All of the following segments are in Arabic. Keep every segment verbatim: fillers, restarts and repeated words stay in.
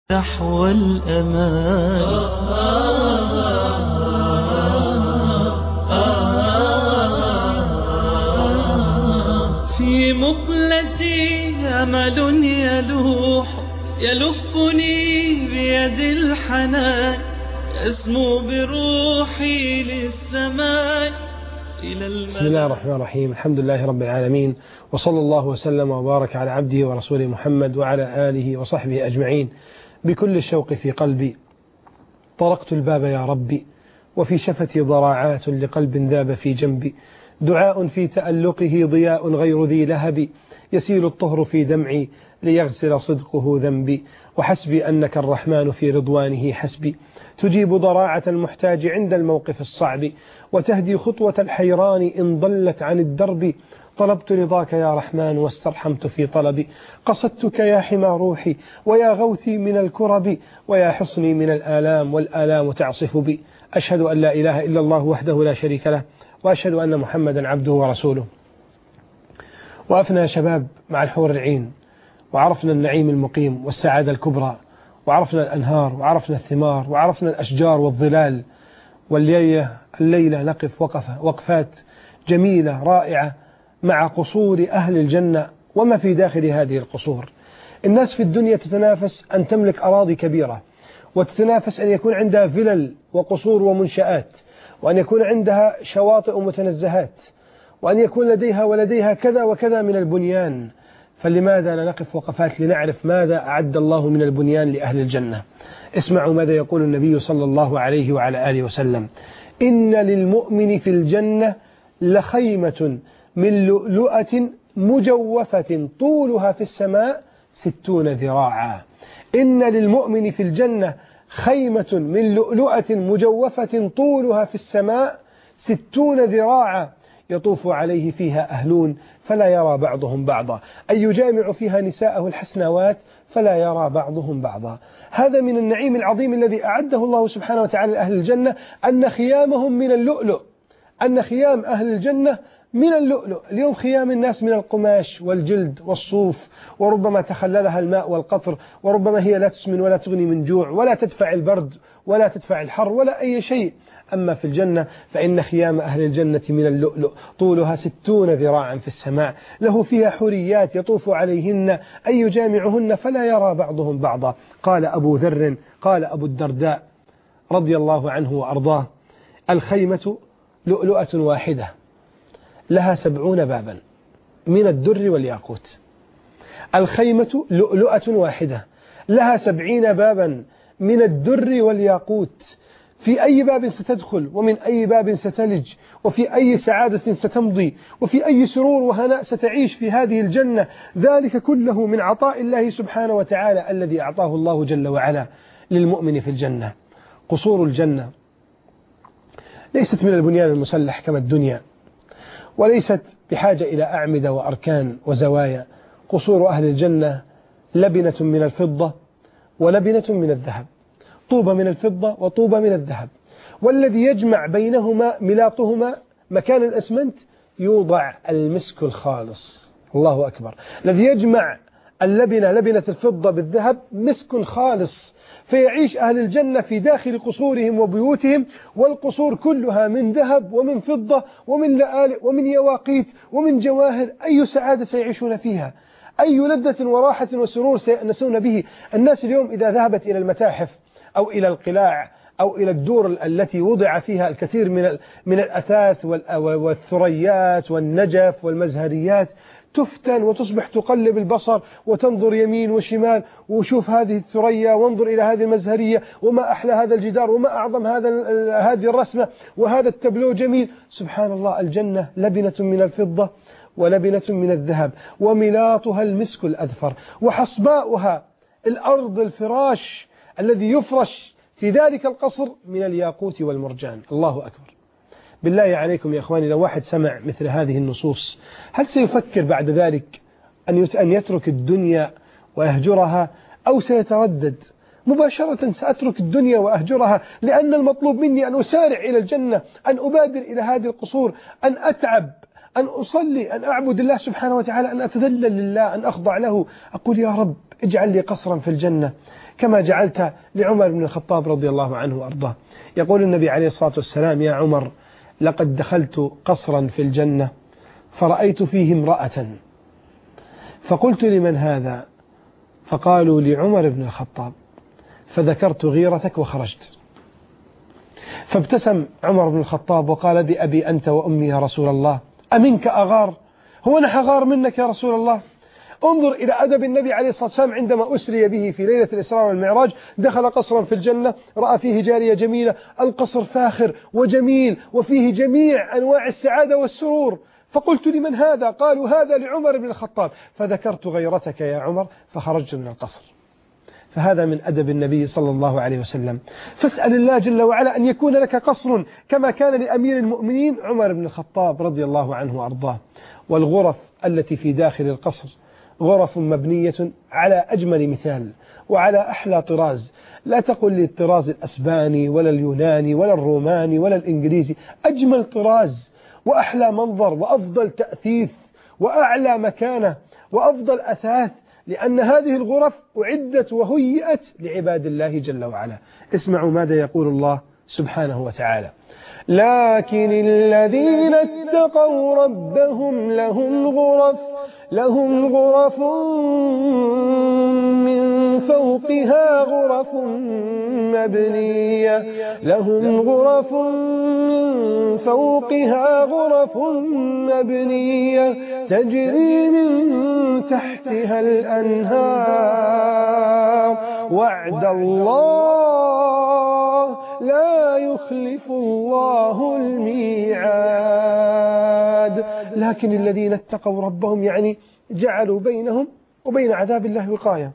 نحو الأمان. في مقلتي أمل يلوح يلفني بيد الحنان، يسمو بروحي للسماء إلى الماء. بسم الله الرحمن الرحيم. الحمد لله رب العالمين، وصلى الله وسلم وبارك على عبده ورسوله محمد وعلى آله وصحبه أجمعين. بكل الشوق في قلبي طرقت الباب يا ربي، وفي شفتي ضراعات لقلب ذاب في جنبي. دعاء في تألقه ضياء غير ذي لهب، يسيل الطهر في دمعي ليغسل صدقه ذنبي. وحسبي أنك الرحمن في رضوانه حسبي، تجيب ضراعة المحتاج عند الموقف الصعب، وتهدي خطوة الحيران إن ضلت عن الدرب. طلبت رضاك يا رحمن واسترحمت في طلبي، قصدتك يا حمى روحي ويا غوثي من الكرب، ويا حصني من الآلام والآلام تعصف بي. أشهد أن لا إله إلا الله وحده لا شريك له، وأشهد أن محمدا عبده ورسوله. وقفنا يا شباب مع الحور العين، وعرفنا النعيم المقيم والسعادة الكبرى، وعرفنا الأنهار وعرفنا الثمار وعرفنا الأشجار والظلال. والليلة الليلة نقف وقفة وقفات جميلة رائعة مع قصور أهل الجنة وما في داخل هذه القصور. الناس في الدنيا تتنافس أن تملك أراضي كبيرة، وتتنافس أن يكون عندها فلل وقصور ومنشآت، وأن يكون عندها شواطئ ومتنزهات، وأن يكون لديها ولديها كذا وكذا من البنيان. فلماذا لا نقف وقفات لنعرف ماذا أعد الله من البنيان لأهل الجنة؟ اسمعوا ماذا يقول النبي صلى الله عليه وعلى آله وسلم: إن للمؤمن في الجنة لخيمة من لؤلؤة مجوفة طولها في السماء ستون ذراعا. إن للمؤمن في الجنة خيمة من لؤلؤة مجوفة طولها في السماء ستون ذراعا، يطوف عليه فيها أهلون فلا يرى بعضهم بعضا، أي يجامع فيها نساءه الحسنوات فلا يرى بعضهم بعضا. هذا من النعيم العظيم الذي أعده الله سبحانه وتعالى لأهل الجنة، أن خيامهم من اللؤلؤ، أن خيام أهل الجنة من اللؤلؤ. اليوم خيام الناس من القماش والجلد والصوف، وربما تخللها الماء والقطر، وربما هي لا تسمن ولا تغني من جوع ولا تدفع البرد ولا تدفع الحر ولا أي شيء. أما في الجنة فإن خيام أهل الجنة من اللؤلؤ طولها ستون ذراعا في السماء، له فيها حوريات يطوف عليهن أي يجامعهن فلا يرى بعضهم بعضا. قال أبو ذر قال أبو الدرداء رضي الله عنه وأرضاه: الخيمة لؤلؤة واحدة لها سبعون بابا من الدر والياقوت. الخيمة لؤلؤة واحدة لها سبعين بابا من الدر والياقوت. في أي باب ستدخل، ومن أي باب ستلج، وفي أي سعادة ستمضي، وفي أي سرور وهناء ستعيش في هذه الجنة. ذلك كله من عطاء الله سبحانه وتعالى الذي أعطاه الله جل وعلا للمؤمن في الجنة. قصور الجنة ليست من البنيان المسلح كما الدنيا، وليست بحاجة إلى أعمدة وأركان وزوايا. قصور أهل الجنة لبنة من الفضة ولبنة من الذهب، طوبة من الفضة وطوبة من الذهب، والذي يجمع بينهما ملاطهما مكان الأسمنت يوضع المسك الخالص. الله أكبر. الذي يجمع اللبنة لبنة الفضة بالذهب مسك خالص، فيعيش أهل الجنة في داخل قصورهم وبيوتهم، والقصور كلها من ذهب ومن فضة ومن لآلئ ومن يواقيت ومن جواهر. أي سعادة سيعيشون فيها، أي لذة وراحة وسرور سيأنسون به. الناس اليوم إذا ذهبت إلى المتاحف أو إلى القلاع أو إلى الدور التي وضع فيها الكثير من من الأثاث والثريات والنجف والمزهريات، تفتن وتصبح تقلب البصر وتنظر يمين وشمال، وشوف هذه الثريا وانظر إلى هذه المزهرية، وما أحلى هذا الجدار، وما أعظم هذا هذه الرسمة، وهذا التبلو جميل. سبحان الله. الجنة لبنة من الفضة ولبنة من الذهب، وملاطها المسك الأذفر، وحصباؤها الأرض الفراش الذي يفرش في ذلك القصر من الياقوت والمرجان. الله أكبر. بالله عليكم يا أخواني، لو واحد سمع مثل هذه النصوص هل سيفكر بعد ذلك أن يترك الدنيا ويهجرها، أو سيتردد مباشرة سأترك الدنيا وأهجرها، لأن المطلوب مني أن أسارع إلى الجنة، أن أبادر إلى هذه القصور، أن أتعب، أن أصلي، أن أعبد الله سبحانه وتعالى، أن أتذلل لله، أن أخضع له، أقول يا رب اجعل لي قصرا في الجنة. كما جعلت لعمر بن الخطاب رضي الله عنه وأرضاه. يقول النبي عليه الصلاة والسلام: يا عمر لقد دخلت قصرا في الجنة فرأيت فيه امرأة فقلت لمن هذا؟ فقالوا لعمر بن الخطاب، فذكرت غيرتك وخرجت. فابتسم عمر بن الخطاب وقال: بأبي أنت وأمي يا رسول الله، أمنك أغار؟ هو أنا حغار منك يا رسول الله؟ انظر إلى أدب النبي عليه الصلاة والسلام عندما أسري به في ليلة الإسراء والمعراج، دخل قصرا في الجنة رأى فيه جارية جميلة، القصر فاخر وجميل وفيه جميع أنواع السعادة والسرور. فقلت لمن هذا؟ قالوا هذا لعمر بن الخطاب، فذكرت غيرتك يا عمر فخرجت من القصر. فهذا من أدب النبي صلى الله عليه وسلم. فاسأل الله جل وعلا أن يكون لك قصر كما كان لأمير المؤمنين عمر بن الخطاب رضي الله عنه وأرضاه. والغرف التي في داخل القصر غرف مبنية على أجمل مثال وعلى أحلى طراز. لا تقل لي الطراز الأسباني ولا اليوناني ولا الروماني ولا الإنجليزي، أجمل طراز وأحلى منظر وأفضل تأثيث وأعلى مكانة وأفضل أثاث، لأن هذه الغرف أعدت وهيئت لعباد الله جل وعلا. اسمعوا ماذا يقول الله سبحانه وتعالى: لكن الذين اتقوا ربهم لهم غرف لهم غرف من فوقها غرف مبنية لهم غرف من فوقها غرف مبنية تجري من تحتها الأنهار وعد الله لا يخلف الله الميعاد. لكن الذين اتقوا ربهم يعني جعلوا بينهم وبين عذاب الله وقاية.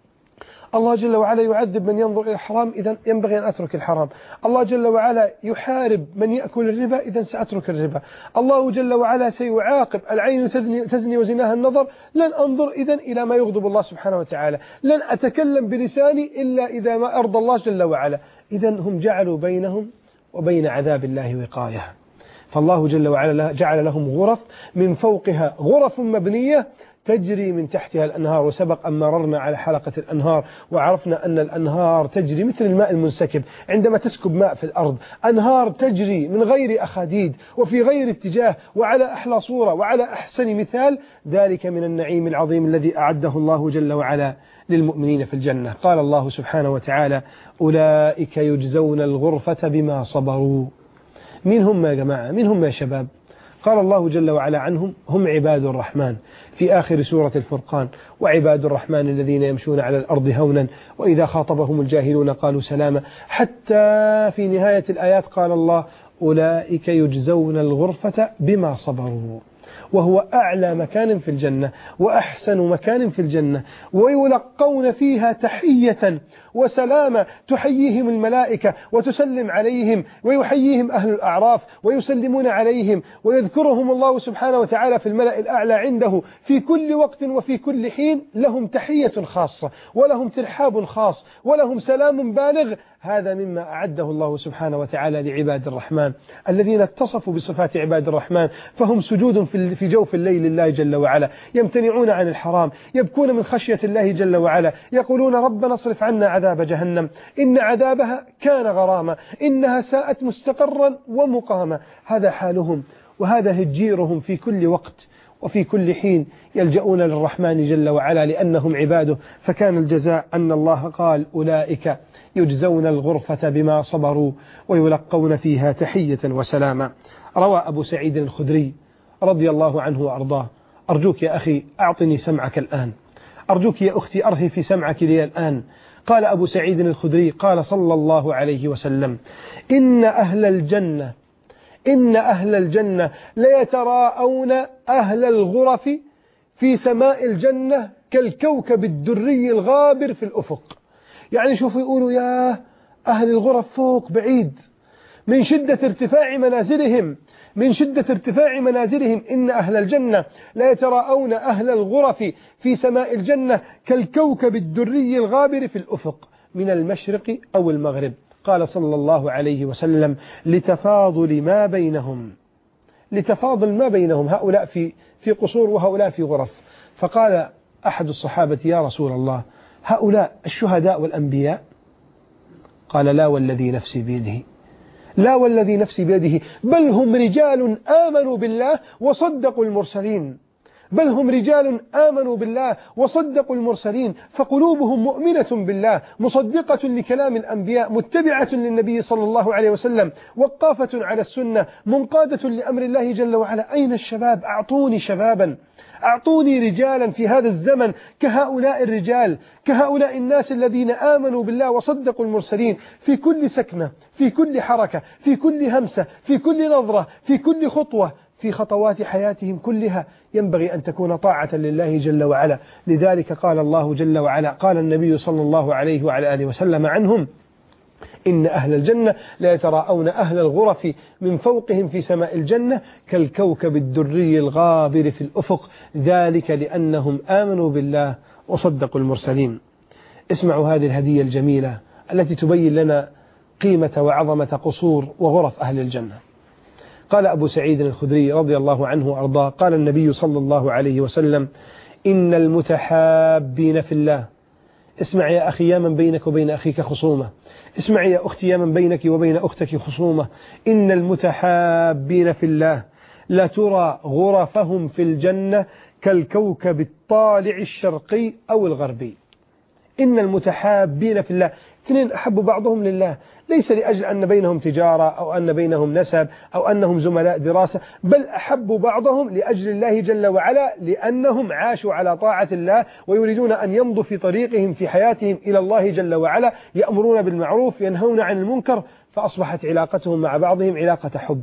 الله جل وعلا يعذب من ينظر إلى الحرام، إذن ينبغي أن أترك الحرام. الله جل وعلا يحارب من يأكل الربا، إذن سأترك الربا. الله جل وعلا سيعاقب العين تزني, تزني وزناها النظر، لن أنظر إذن إلى ما يغضب الله سبحانه وتعالى، لن أتكلم بلساني إلا إذا ما أرضى الله جل وعلا. إذن هم جعلوا بينهم وبين عذاب الله وقاية. فالله جل وعلا جعل لهم غرف من فوقها غرف مبنية تجري من تحتها الأنهار. وسبق أن مررنا على حلقة الأنهار وعرفنا أن الأنهار تجري مثل الماء المنسكب عندما تسكب ماء في الأرض، أنهار تجري من غير أخاديد وفي غير اتجاه وعلى أحلى صورة وعلى أحسن مثال. ذلك من النعيم العظيم الذي أعده الله جل وعلا للمؤمنين في الجنة. قال الله سبحانه وتعالى: أولئك يجزون الغرفة بما صبروا. من هم يا جماعة؟ من هم يا شباب؟ قال الله جل وعلا عنهم: هم عباد الرحمن في آخر سورة الفرقان: وعباد الرحمن الذين يمشون على الأرض هونا وإذا خاطبهم الجاهلون قالوا سلاما. حتى في نهاية الآيات قال الله: أولئك يجزون الغرفة بما صبروا، وهو أعلى مكان في الجنة وأحسن مكان في الجنة، ويلقون فيها تحية وسلامة تحييهم الملائكة وتسلم عليهم، ويحييهم أهل الأعراف ويسلمون عليهم، ويذكرهم الله سبحانه وتعالى في الملأ الأعلى عنده في كل وقت وفي كل حين. لهم تحية خاصة ولهم ترحاب خاص ولهم سلام بالغ. هذا مما أعده الله سبحانه وتعالى لعباد الرحمن الذين اتصفوا بصفات عباد الرحمن، فهم سجود في جوف الليل لله جل وعلا، يمتنعون عن الحرام، يبكون من خشية الله جل وعلا، يقولون: ربنا اصرف عنا عذاب جهنم إن عذابها كان غراما إنها ساءت مستقرا ومقاما. هذا حالهم وهذا هجيرهم في كل وقت وفي كل حين، يلجؤون للرحمن جل وعلا لأنهم عباده. فكان الجزاء أن الله قال: أولئك يجزون الغرفة بما صبروا ويلقون فيها تحية وسلاما. روى أبو سعيد الخدري رضي الله عنه وأرضاه: أرجوك يا أخي أعطني سمعك الآن، أرجوك يا أختي أرهي في سمعك لي الآن. قال أبو سعيد الخدري: قال صلى الله عليه وسلم: إن أهل الجنة إن أهل الجنة ليتراءون أهل الغرف في سماء الجنة كالكوكب الدري الغابر في الأفق. يعني شوفوا يقولوا: يا أهل الغرف فوق بعيد من شدة ارتفاع منازلهم من شدة ارتفاع منازلهم إن أهل الجنة لا يتراءون أهل الغرف في سماء الجنة كالكوكب الدري الغابر في الأفق من المشرق أو المغرب. قال صلى الله عليه وسلم: لتفاضل ما بينهم لتفاضل ما بينهم هؤلاء في في قصور وهؤلاء في غرف. فقال أحد الصحابة: يا رسول الله، هؤلاء الشهداء والأنبياء؟ قال لا والذي نفسي بيده، لا والذي نفسي بيده، بل هم رجال آمنوا بالله وصدقوا المرسلين، بل هم رجال آمنوا بالله وصدقوا المرسلين، فقلوبهم مؤمنة بالله مصدقة لكلام الأنبياء متبعة للنبي صلى الله عليه وسلم وقافة على السنة منقادة لأمر الله جل وعلا. أين الشباب؟ أعطوني شبابا، أعطوني رجالا في هذا الزمن كهؤلاء الرجال، كهؤلاء الناس الذين آمنوا بالله وصدقوا المرسلين، في كل سكنة، في كل حركة، في كل همسة، في كل نظرة، في كل خطوة، في خطوات حياتهم كلها ينبغي أن تكون طاعة لله جل وعلا. لذلك قال الله جل وعلا، قال النبي صلى الله عليه وعلى آله وسلم عنهم: إن أهل الجنة لا يتراءون أهل الغرف من فوقهم في سماء الجنة كالكوكب الدري الغابر في الأفق، ذلك لأنهم آمنوا بالله وصدقوا المرسلين. اسمعوا هذه الهدية الجميلة التي تبين لنا قيمة وعظمة قصور وغرف أهل الجنة. قال أبو سعيد الخدري رضي الله عنه وأرضاه: قال النبي صلى الله عليه وسلم: إن المتحابين في الله، اسمع يا أخي يا من بينك وبين أخيك خصومة، اسمع يا أختي يا من بينك وبين أختك خصومة، إن المتحابين في الله لترى غرفهم في الجنة كالكوكب الطالع الشرقي أو الغربي. إن المتحابين في الله، اثنين أحب بعضهم لله، ليس لأجل أن بينهم تجارة أو أن بينهم نسب أو أنهم زملاء دراسة، بل أحب بعضهم لأجل الله جل وعلا، لأنهم عاشوا على طاعة الله ويريدون أن يمضوا في طريقهم في حياتهم إلى الله جل وعلا، يأمرون بالمعروف ينهون عن المنكر، فأصبحت علاقتهم مع بعضهم علاقة حب.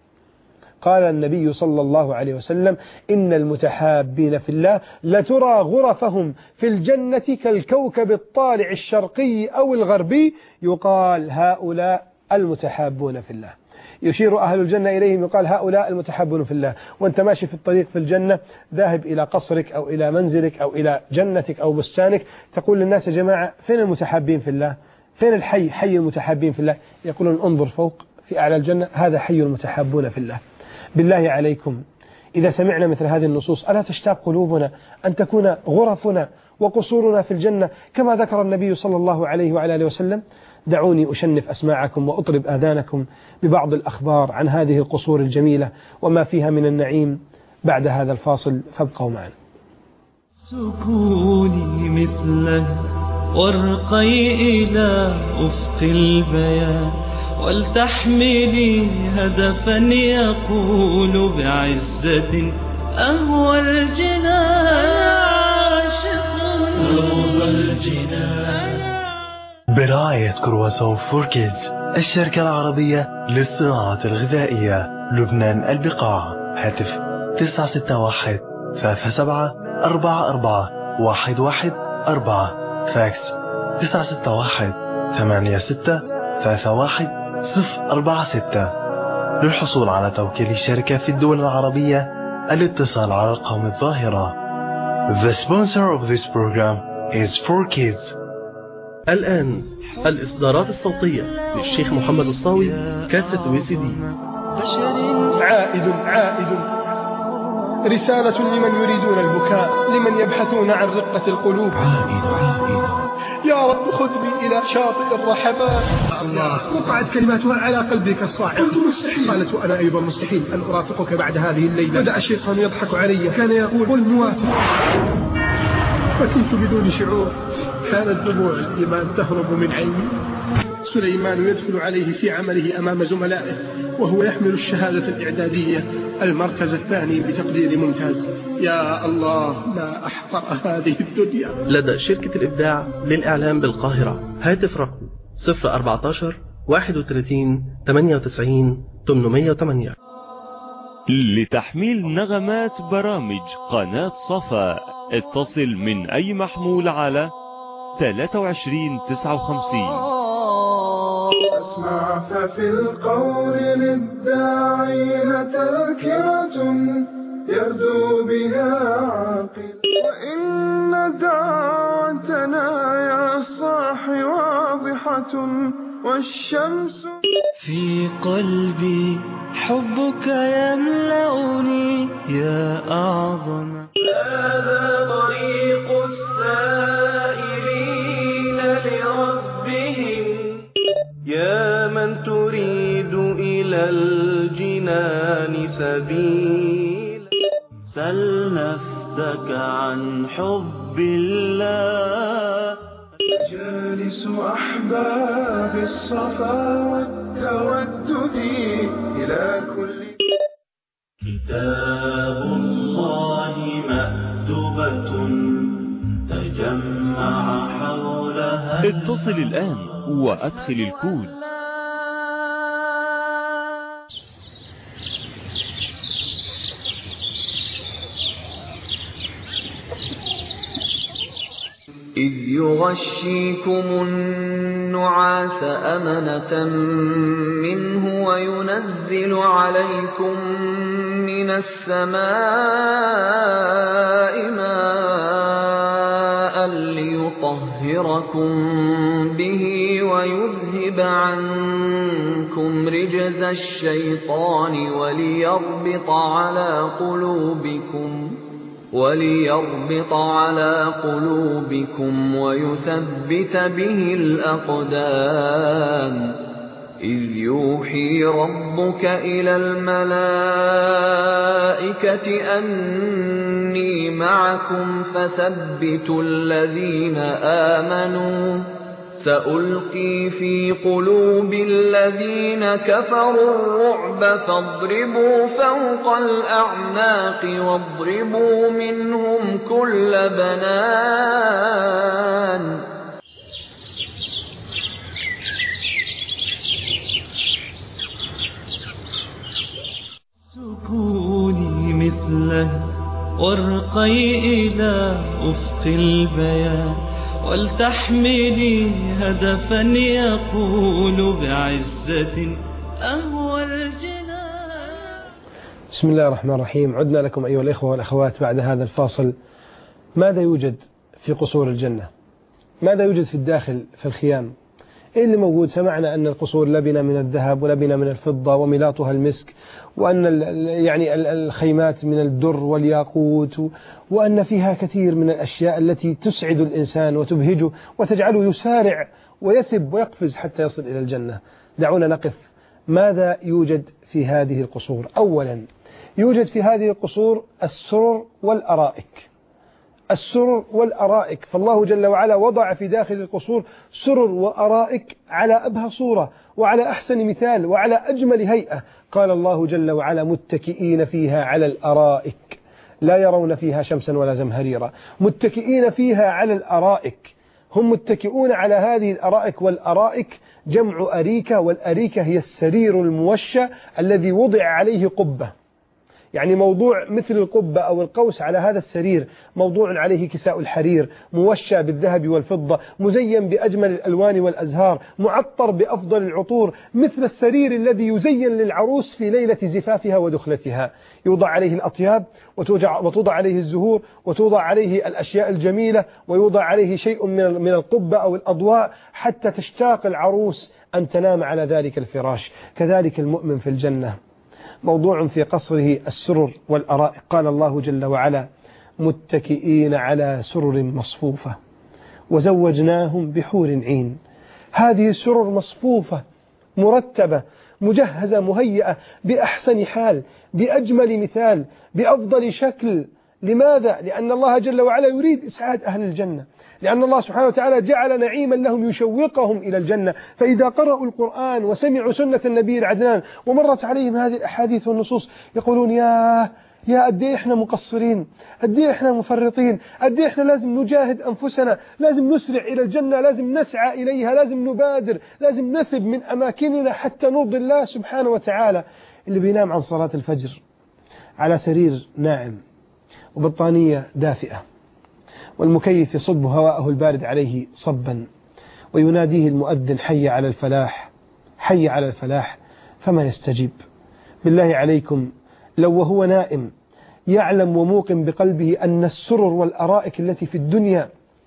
قال النبي صلى الله عليه وسلم: إن المتحابين في الله لترى غرفهم في الجنة كالكوكب الطالع الشرقي أو الغربي، يقال هؤلاء المتحابون في الله. يشير أهل الجنة إليهم يقال هؤلاء المتحابون في الله. وأنت ماشي في الطريق في الجنة ذاهب إلى قصرك أو إلى منزلك أو إلى جنتك أو بستانك، تقول للناس: يا جماعة فين المتحابين في الله؟ فين الحي؟ حي المتحابين في الله. يقولون: انظر فوق في أعلى الجنة، هذا حي المتحابون في الله. بالله عليكم إذا سمعنا مثل هذه النصوص ألا تشتاق قلوبنا أن تكون غرفنا وقصورنا في الجنة كما ذكر النبي صلى الله عليه وعلى آله وسلم؟ دعوني أشنف أسماعكم وأطرب آذانكم ببعض الأخبار عن هذه القصور الجميلة وما فيها من النعيم بعد هذا الفاصل، فابقوا معنا. سكوني مثله وارقي إلى أفق البيان، ولتحملي هدفا يقول بعزة أهوى الجنان، عاشق روض الجنان. برعاية كرواسون فور كيدز، الشركة العربية للصناعة الغذائية، لبنان البقاع. هاتف تسعة ستة واحد ثلاثة سبعة أربعة أربعة واحد واحد أربعة، فاكس تسعة ستة واحد ثمانية ستة ثلاثة واحد صفر أربعة ستة. للحصول على توكيل الشركة في الدول العربية الاتصال على الأرقام الظاهرة. The sponsor of this program is فور كيدز. الآن الإصدارات الصوتية للشيخ محمد الصاوي، كاسة وي سي دي. عائد عائد، رسالة لمن يريدون البكاء، لمن يبحثون عن رقة القلوب. عائد عائد، يا رب خذني إلى شاطئ الرحمات. الله، وقعت كلماتها على قلبي كالصاعق. قلت مستحيل. قالت وأنا أيضا مستحيل أن أرافقك بعد هذه الليلة. بدأ الشيطان يضحك علي، كان يقول: قل موافق. بكيت بدون شعور، كانت دموع الإيمان تهرب من عيني. سليمان يدخل عليه في عمله أمام زملائه وهو يحمل الشهادة الإعدادية، المركز الثاني بتقدير ممتاز. يا الله، ما أحقر هذه الدنيا. لدى شركة الإبداع للإعلام بالقاهرة، هاتف رقم صفر أربعتاشر واحد وثلاثين ثمانية وتسعين ثمانمائة وثمانية. لتحميل نغمات برامج قناة صفا اتصل من أي محمول على ثلاثة وعشرين تسعة وخمسين. أسمع ففي القول للداعين تذكرة يبدو بها عاقل، وإن دعوتنا يا صاحي واضحة والشمس في قلبي حبك يملأني يا أعظم. هذا طريق السائرين إلى الجنان سبيلا. سل نفسك عن حب الله. جالس أحباب الصفا والتودد إلى كل. كتاب الله مأدبة تجمع حولها. اتصل الآن وأدخل الكود. إذ يغشيكم النعاس أمنة منه وينزل عليكم من السماء ماء ليطهركم به ويذهب عنكم رجز الشيطان وليربط على قلوبكم وليربط على قلوبكم ويثبت به الأقدام. إذ يوحي ربك إلى الملائكة أني معكم فثبتوا الذين آمنوا سألقي في قلوب الذين كفروا الرعب فاضربوا فوق الأعناق واضربوا منهم كل بنان. سكوني مثله وارقي إلى أفق البيان ولتحملي هدفا يقول بعزة أهوى الجنان. بسم الله الرحمن الرحيم. عدنا لكم أيها الإخوة والأخوات بعد هذا الفاصل. ماذا يوجد في قصور الجنة؟ ماذا يوجد في الداخل في الخيام؟ إيه اللي موجود؟ سمعنا أن القصور لبنة من الذهب ولبنة من الفضة وملاطها المسك، وأن يعني الخيمات من الدر والياقوت، وأن فيها كثير من الأشياء التي تسعد الإنسان وتبهجه وتجعله يسارع ويثب ويقفز حتى يصل إلى الجنة. دعونا نقف. ماذا يوجد في هذه القصور؟ أولا يوجد في هذه القصور السرر والأرائك. السرر والأرائك، فالله جل وعلا وضع في داخل القصور سرر وأرائك على أبهى صورة وعلى أحسن مثال وعلى أجمل هيئة. قال الله جل وعلا متكئين فيها على الأرائك لا يرون فيها شمسا ولا زمهريرا. متكئين فيها على الأرائك، هم متكئون على هذه الأرائك. والأرائك جمع أريكة، والأريكة هي السرير الموشى الذي وضع عليه قبة، يعني موضوع مثل القبة أو القوس على هذا السرير، موضوع عليه كساء الحرير موشى بالذهب والفضة، مزين بأجمل الألوان والأزهار، معطر بأفضل العطور، مثل السرير الذي يزين للعروس في ليلة زفافها ودخلتها. يوضع عليه الأطياب وتوضع عليه الزهور وتوضع عليه الأشياء الجميلة ويوضع عليه شيء من القبة أو الأضواء حتى تشتاق العروس أن تنام على ذلك الفراش. كذلك المؤمن في الجنة موضوع في قصره السرر والأرائك. قال الله جل وعلا متكئين على سرر مصفوفة وزوجناهم بحور عين. هذه السرر مصفوفة مرتبة مجهزة مهيئة بأحسن حال بأجمل مثال بأفضل شكل. لماذا؟ لأن الله جل وعلا يريد إسعاد أهل الجنة، لأن الله سبحانه وتعالى جعل نعيما لهم يشوقهم إلى الجنة. فإذا قرأوا القرآن وسمعوا سنة النبي العدنان ومرت عليهم هذه الأحاديث والنصوص يقولون يا يا قد إحنا مقصرين، قد إحنا مفرطين، قد إحنا لازم نجاهد أنفسنا، لازم نسرع إلى الجنة، لازم نسعى إليها، لازم نبادر، لازم نثب من أماكننا حتى نرضي الله سبحانه وتعالى. اللي بينام عن صلاة الفجر على سرير ناعم وبطانية دافئة والمكيف يصب هواءه البارد عليه صبا ويناديه المؤذن حي على الفلاح حي على الفلاح فما يستجيب. بالله عليكم لو وهو نائم يعلم وموقن بقلبه أن السرر والأرائك التي في الدنيا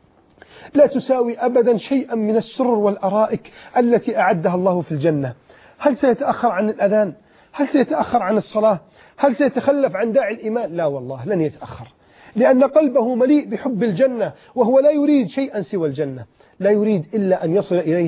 لا تساوي أبدا شيئا من السرر والأرائك التي أعدها الله في الجنة، هل سيتأخر عن الأذان؟ هل سيتأخر عن الصلاة؟ هل سيتخلف عن داعي الإيمان؟ لا والله لن يتأخر، لأن قلبه مليء بحب الجنة وهو لا يريد شيئا سوى الجنة، لا يريد إلا أن يصل إليها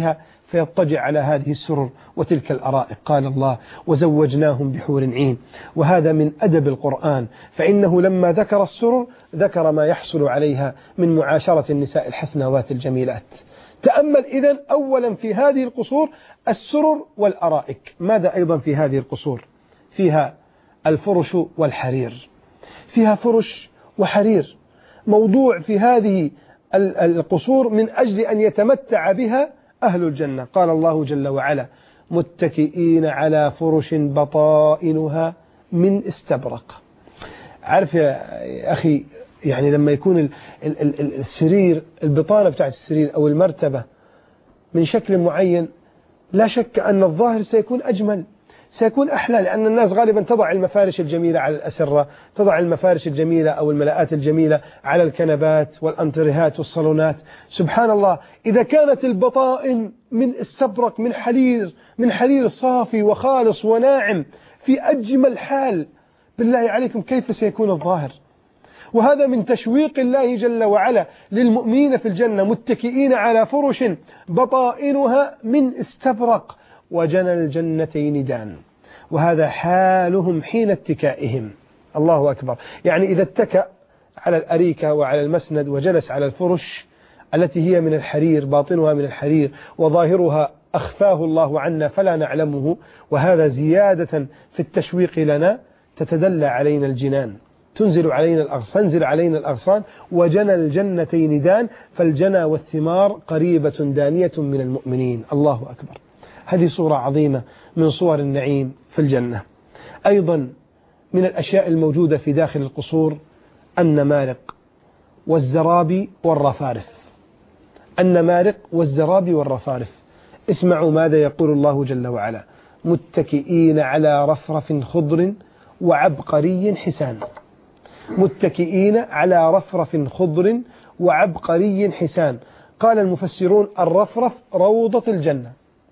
فيضطجع على هذه السرر وتلك الأرائك. قال الله: وزوجناهم بحور عين. وهذا من أدب القرآن، فإنه لما ذكر السرر ذكر ما يحصل عليها من معاشرة النساء الحسنوات الجميلات. تأمل إذن أولا في هذه القصور السرر والأرائك. ماذا أيضا في هذه القصور؟ فيها الفرش والحرير، فيها فرش وحرير موضوع في هذه القصور من أجل أن يتمتع بها أهل الجنة. قال الله جل وعلا: متكئين على فرش بطائنها من استبرق. عارف يا أخي، يعني لما يكون السرير، البطانة بتاعت السرير أو المرتبة من شكل معين، لا شك أن الظاهر سيكون أجمل، سيكون أحلى، لأن الناس غالبا تضع المفارش الجميلة على الأسرة، تضع المفارش الجميلة أو الملاءات الجميلة على الكنبات والأنتريهات والصالونات. سبحان الله، إذا كانت البطائن من استبرق، من حرير، من حرير صافي وخالص وناعم في أجمل حال، بالله عليكم كيف سيكون الظاهر؟ وهذا من تشويق الله جل وعلا للمؤمنين في الجنة: متكئين على فرش بطائنها من استبرق وجنى الجنتين دان. وهذا حالهم حين اتكائهم. الله أكبر. يعني إذا اتكأ على الأريكة وعلى المسند وجلس على الفرش التي هي من الحرير، باطنها من الحرير وظاهرها أخفاه الله عنا فلا نعلمه، وهذا زيادة في التشويق لنا، تتدلى علينا الجنان، تنزل علينا الأغصان، تنزل علينا الأغصان. وجنى الجنتين دان، فالجنى والثمار قريبة دانية من المؤمنين. الله أكبر. هذه صورة عظيمة من صور النعيم في الجنة. أيضا من الأشياء الموجودة في داخل القصور النمارق والزرابي والرفارف. النمارق والزرابي والرفارف. اسمعوا ماذا يقول الله جل وعلا: متكئين على رفرف خضر وعبقري حسان. متكئين على رفرف خضر وعبقري حسان. قال المفسرون: الرفرف روضة الجنة،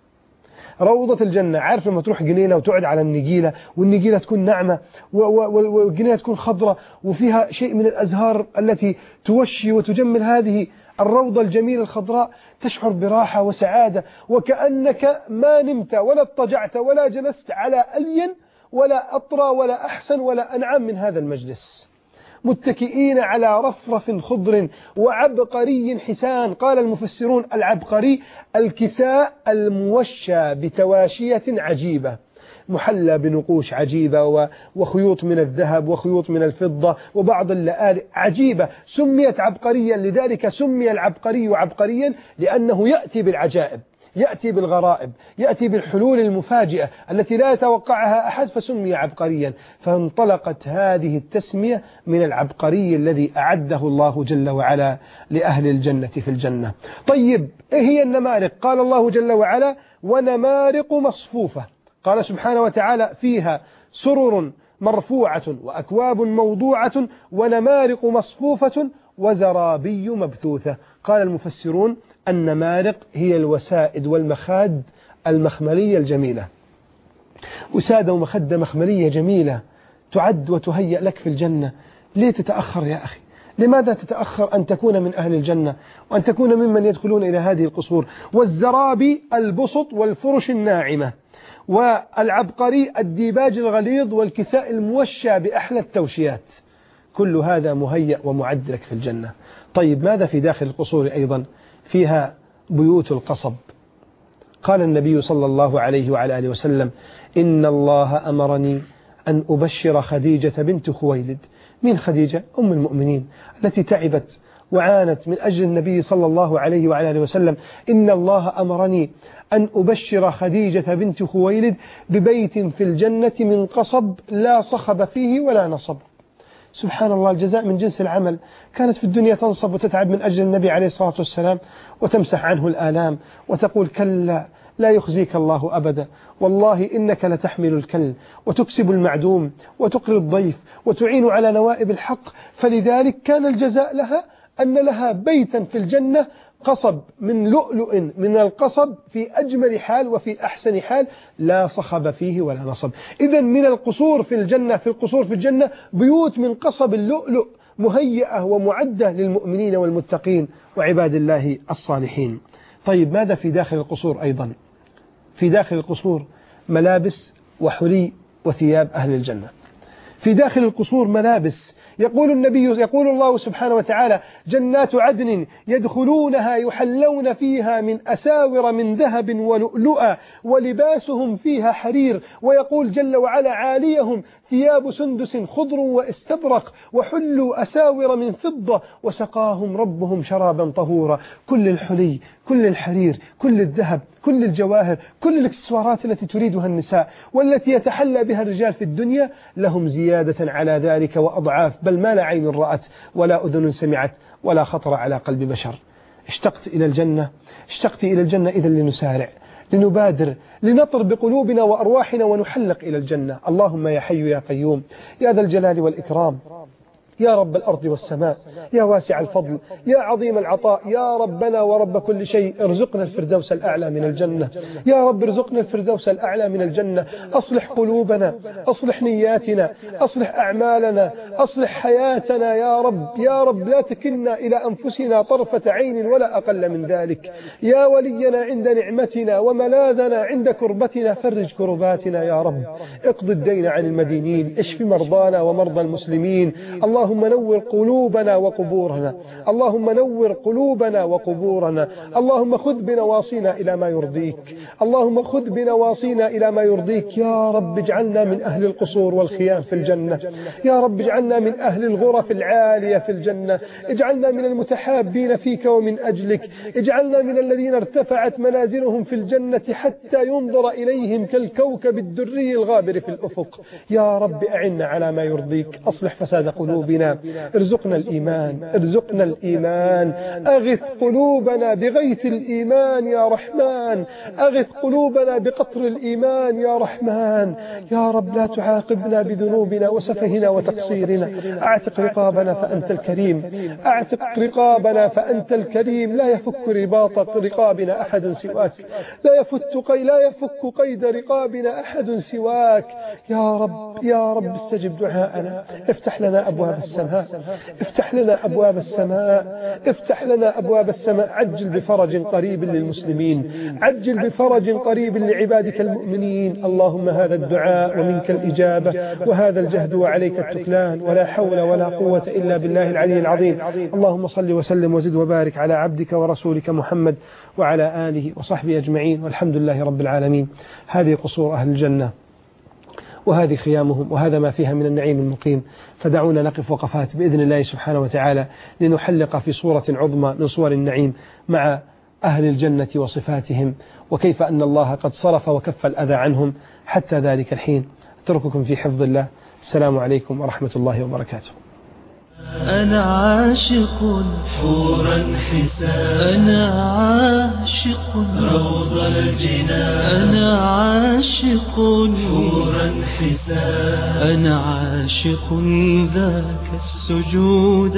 روضة الجنة. عارف لما تروح جنينة وتقعد على النجيلة، والنجيلة تكون ناعمة والجنينة تكون خضرة وفيها شيء من الأزهار التي توشي وتجمل هذه الروضة الجميلة الخضراء، تشعر براحة وسعادة، وكأنك ما نمت ولا اضطجعت ولا جلست على ألين ولا أطرى ولا أحسن ولا أنعم من هذا المجلس. متكئين على رفرف خضر وعبقري حسان. قال المفسرون: العبقري الكساء الموشى بتواشية عجيبة، محلى بنقوش عجيبة وخيوط من الذهب وخيوط من الفضة وبعض اللآلئ عجيبة. سميت عبقريا، لذلك سمي العبقري عبقريا، لأنه يأتي بالعجائب، يأتي بالغرائب، يأتي بالحلول المفاجئة التي لا يتوقعها أحد، فسمي عبقريا. فانطلقت هذه التسمية من العبقري الذي أعده الله جل وعلا لأهل الجنة في الجنة. طيب، إيه هي النمارق؟ قال الله جل وعلا: ونمارق مصفوفة. قال سبحانه وتعالى: فيها سرر مرفوعة وأكواب موضوعة ونمارق مصفوفة وزرابي مبثوثة. قال المفسرون: النمارق هي الوسائد والمخاد المخملية الجميلة، وسادة ومخدة مخملية جميلة تعد وتهيأ لك في الجنة. ليه تتأخر يا أخي؟ لماذا تتأخر أن تكون من أهل الجنة وأن تكون ممن يدخلون إلى هذه القصور؟ والزرابي البسط والفرش الناعمة، والعبقري الديباج الغليظ والكساء الموشى بأحلى التوشيات. كل هذا مهيأ ومعد لك في الجنة. طيب، ماذا في داخل القصور أيضا؟ فيها بيوت القصب. قال النبي صلى الله عليه وعلى آله وسلم: إن الله أمرني أن أبشر خديجة بنت خويلد. من خديجة؟ أم المؤمنين التي تعبت وعانت من أجل النبي صلى الله عليه وعلى آله وسلم. إن الله أمرني أن أبشر خديجة بنت خويلد ببيت في الجنة من قصب لا صخب فيه ولا نصب. سبحان الله، الجزاء من جنس العمل. كانت في الدنيا تنصب وتتعب من أجل النبي عليه الصلاة والسلام وتمسح عنه الآلام وتقول: كلا لا يخزيك الله أبدا، والله إنك لتحمل الكل وتكسب المعدوم وتقري الضيف وتعين على نوائب الحق. فلذلك كان الجزاء لها أن لها بيتا في الجنة قصب من لؤلؤ من القصب في أجمل حال وفي أحسن حال، لا صخب فيه ولا نصب. إذن من القصور في الجنة، في القصور في الجنة بيوت من قصب اللؤلؤ مهيئة ومعدة للمؤمنين والمتقين وعباد الله الصالحين. طيب ماذا في داخل القصور أيضا؟ في داخل القصور ملابس وحلي وثياب أهل الجنة. في داخل القصور ملابس، يقول النبي يقول الله سبحانه وتعالى: جنات عدن يدخلونها يحلون فيها من أساور من ذهب ولؤلؤا ولباسهم فيها حرير. ويقول جل وعلا: عاليهم ثياب سندس خضر واستبرق وحلوا أساور من فضة وسقاهم ربهم شرابا طهورا. كل الحلي، كل الحرير، كل الذهب، كل الجواهر، كل الاكسسوارات التي تريدها النساء والتي يتحلى بها الرجال في الدنيا لهم زيادة على ذلك وأضعاف، بل ما لا عين رأت ولا أذن سمعت ولا خطر على قلب بشر. اشتقت إلى الجنة، اشتقت إلى الجنة، إذا لنسارع، لنبادر، لنطر بقلوبنا وأرواحنا ونحلق إلى الجنة. اللهم يا حي يا قيوم يا ذا الجلال والإكرام، يا رب الأرض والسماء، يا واسع الفضل، يا عظيم العطاء، يا ربنا ورب كل شيء، ارزقنا الفردوس الأعلى من الجنة. يا رب ارزقنا الفردوس الأعلى من الجنة. أصلح قلوبنا، أصلح نياتنا، أصلح أعمالنا، أصلح حياتنا يا رب. يا رب لا تكلنا إلى أنفسنا طرفة عين ولا أقل من ذلك. يا ولينا عند نعمتنا وملاذنا عند كربتنا، فرج كرباتنا يا رب. اقض الدين عن المدينين، اشف مرضانا ومرضى المسلمين. الله اللهم نور قلوبنا وقبورنا، اللهم نور قلوبنا وقبورنا. اللهم خذ بنواصينا إلى ما يرضيك، اللهم خذ بنواصينا إلى ما يرضيك. يا رب اجعلنا من أهل القصور والخيام في الجنة، يا رب اجعلنا من أهل الغرف العالية في الجنة، اجعلنا من المتحابين فيك ومن أجلك، اجعلنا من الذين ارتفعت منازلهم في الجنة حتى ينظر إليهم كالكوكب الدري الغابر في الأفق. يا رب أعنا على ما يرضيك، أصلح فساد قلوبنا، ارزقنا الإيمان، ارزقنا الإيمان، أغث قلوبنا بغيث الإيمان يا رحمن، أغث قلوبنا بقطر الإيمان يا رحمن. يا رب لا تعاقبنا بذنوبنا وسفهنا وتقصيرنا، اعتق رقابنا فأنت الكريم، اعتق رقابنا فأنت الكريم. لا يفك رباط رقابنا أحد سواك، لا يفك قي لا يفك قيد رقابنا أحد سواك. يا رب يا رب استجب دعاءنا، افتح لنا أبواب السماء، افتح لنا أبواب السماء، افتح لنا أبواب السماء. عجل بفرج قريب للمسلمين، عجل بفرج قريب لعبادك المؤمنين. اللهم هذا الدعاء ومنك الإجابة، وهذا الجهد وعليك التكلان، ولا حول ولا قوة إلا بالله العلي العظيم. اللهم صل وسلم وزد وبارك على عبدك ورسولك محمد وعلى آله وصحبه أجمعين، والحمد لله رب العالمين. هذه قصور أهل الجنة، وهذه خيامهم، وهذا ما فيها من النعيم المقيم. فدعونا نقف وقفات بإذن الله سبحانه وتعالى لنحلق في صورة عظمى من صور النعيم مع أهل الجنة وصفاتهم، وكيف أن الله قد صرف وكف الأذى عنهم حتى ذلك الحين. أترككم في حفظ الله. السلام عليكم ورحمة الله وبركاته. أنا عاشق حورا حسان، أنا عاشق روض الجنان، أنا عاشق حورا حسان، أنا عاشق ذاك السجود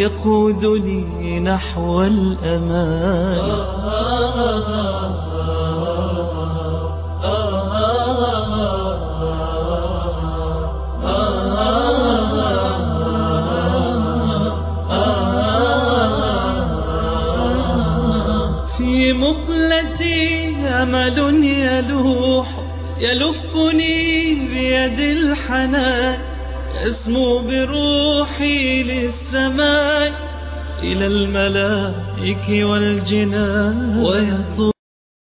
يقودني نحو الأمان. في مقلتي أمل يلوح يلفني بيد الحنان، يسمو بروحي للسماء إلى الملائك والجنان، ويطول